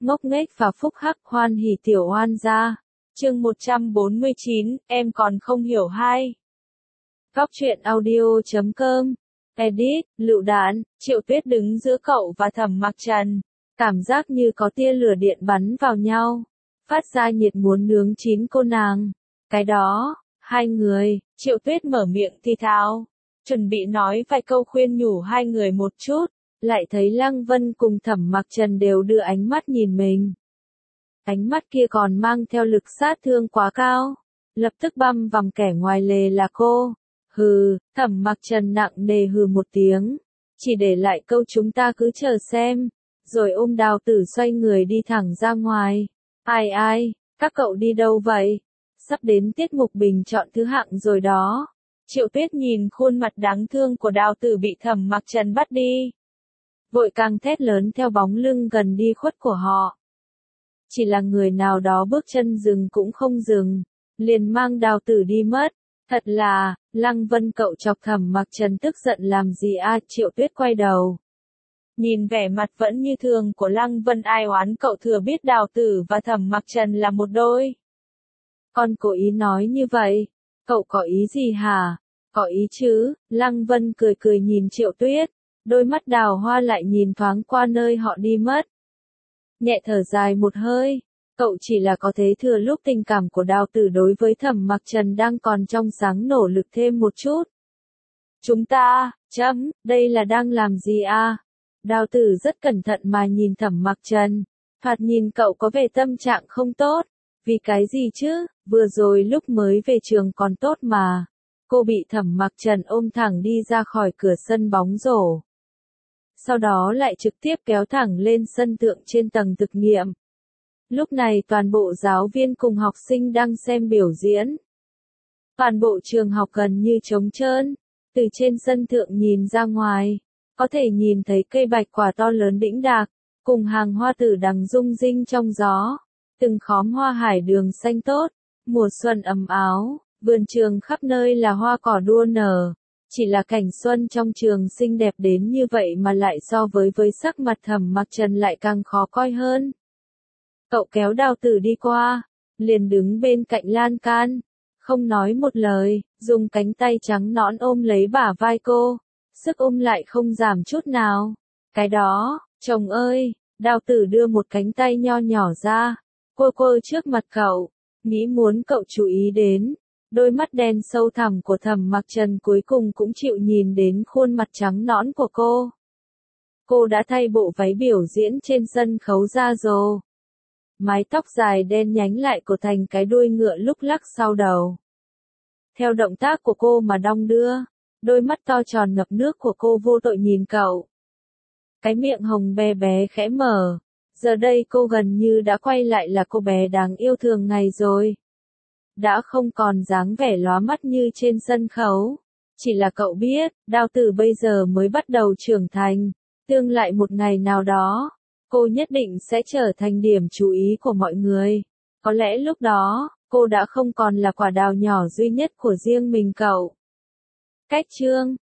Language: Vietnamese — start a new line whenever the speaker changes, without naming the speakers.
ngốc nghếch và phúc hắc hoan hỉ tiểu oan gia. Chương 149, em còn không hiểu hay. Góc truyện audio.com. Edit, lựu đạn, Triệu Tuyết đứng giữa cậu và Thẩm Mặc Trần. Cảm giác như có tia lửa điện bắn vào nhau. Phát ra nhiệt muốn nướng chín cô nàng. Cái đó, hai người, Triệu Tuyết mở miệng thì thào. Chuẩn bị nói vài câu khuyên nhủ hai người một chút. Lại thấy Lăng Vân cùng Thẩm Mặc Trần đều đưa ánh mắt nhìn mình. Ánh mắt kia còn mang theo lực sát thương quá cao. Lập tức băm vằm kẻ ngoài lề là cô. Hừ, Thẩm Mặc Trần nặng nề hừ một tiếng. Chỉ để lại câu chúng ta cứ chờ xem. Rồi ôm Đào Tử xoay người đi thẳng ra ngoài. Ai, các cậu đi đâu vậy? Sắp đến tiết mục bình chọn thứ hạng rồi đó. Triệu Tuyết nhìn khuôn mặt đáng thương của Đào Tử bị Thẩm Mặc Trần bắt đi. Vội càng thét lớn theo bóng lưng gần đi khuất của họ. Chỉ là người nào đó bước chân dừng cũng không dừng, liền mang Đào Tử đi mất. Thật là, Lăng Vân cậu chọc Thẩm Mặc Trần tức giận làm gì à? Triệu Tuyết quay đầu. Nhìn vẻ mặt vẫn như thường của Lăng Vân ai oán cậu thừa biết Đào Tử và Thẩm Mặc Trần là một đôi. Con cố ý nói như vậy, cậu có ý gì hả? Có ý chứ, Lăng Vân cười cười nhìn Triệu Tuyết, đôi mắt đào hoa lại nhìn thoáng qua nơi họ đi mất. Nhẹ thở dài một hơi, cậu chỉ là có thế thừa lúc tình cảm của Đào Tử đối với Thẩm Mặc Trần đang còn trong sáng nỗ lực thêm một chút. Chúng ta, đây là đang làm gì à? Đào Tử rất cẩn thận mà nhìn Thẩm Mặc Trần, thoạt nhìn cậu có vẻ tâm trạng không tốt, vì cái gì chứ, vừa rồi lúc mới về trường còn tốt mà. Cô bị Thẩm Mặc Trần ôm thẳng đi ra khỏi cửa sân bóng rổ. Sau đó lại trực tiếp kéo thẳng lên sân thượng trên tầng thực nghiệm. Lúc này toàn bộ giáo viên cùng học sinh đang xem biểu diễn. Toàn bộ trường học gần như trống trơn, từ trên sân thượng nhìn ra ngoài, có thể nhìn thấy cây bạch quả to lớn đĩnh đạc, cùng hàng hoa tử đằng rung rinh trong gió, từng khóm hoa hải đường xanh tốt, mùa xuân ấm áo, vườn trường khắp nơi là hoa cỏ đua nở. Chỉ là cảnh xuân trong trường xinh đẹp đến như vậy mà lại so với sắc mặt Thẩm Mặc Trần lại càng khó coi hơn. Cậu kéo Đào Tử đi qua, liền đứng bên cạnh lan can, không nói một lời, dùng cánh tay trắng nõn ôm lấy bả vai cô, sức ôm lại không giảm chút nào. Cái đó, chồng ơi, Đào Tử đưa một cánh tay nho nhỏ ra, quơ trước mặt cậu, nghĩ muốn cậu chú ý đến. Đôi mắt đen sâu thẳm của Thẩm Mặc Trần cuối cùng cũng chịu nhìn đến khuôn mặt trắng nõn của cô. Cô đã thay bộ váy biểu diễn trên sân khấu ra rồi. Mái tóc dài đen nhánh lại cột thành cái đuôi ngựa lúc lắc sau đầu. Theo động tác của cô mà đong đưa, đôi mắt to tròn ngập nước của cô vô tội nhìn cậu. Cái miệng hồng bé bé khẽ mở, giờ đây cô gần như đã quay lại là cô bé đáng yêu thường ngày rồi. Đã không còn dáng vẻ lóa mắt như trên sân khấu. Chỉ là cậu biết, Đào Tử bây giờ mới bắt đầu trưởng thành. Tương lai một ngày nào đó, cô nhất định sẽ trở thành điểm chú ý của mọi người. Có lẽ lúc đó, cô đã không còn là quả đào nhỏ duy nhất của riêng mình cậu. Cách chương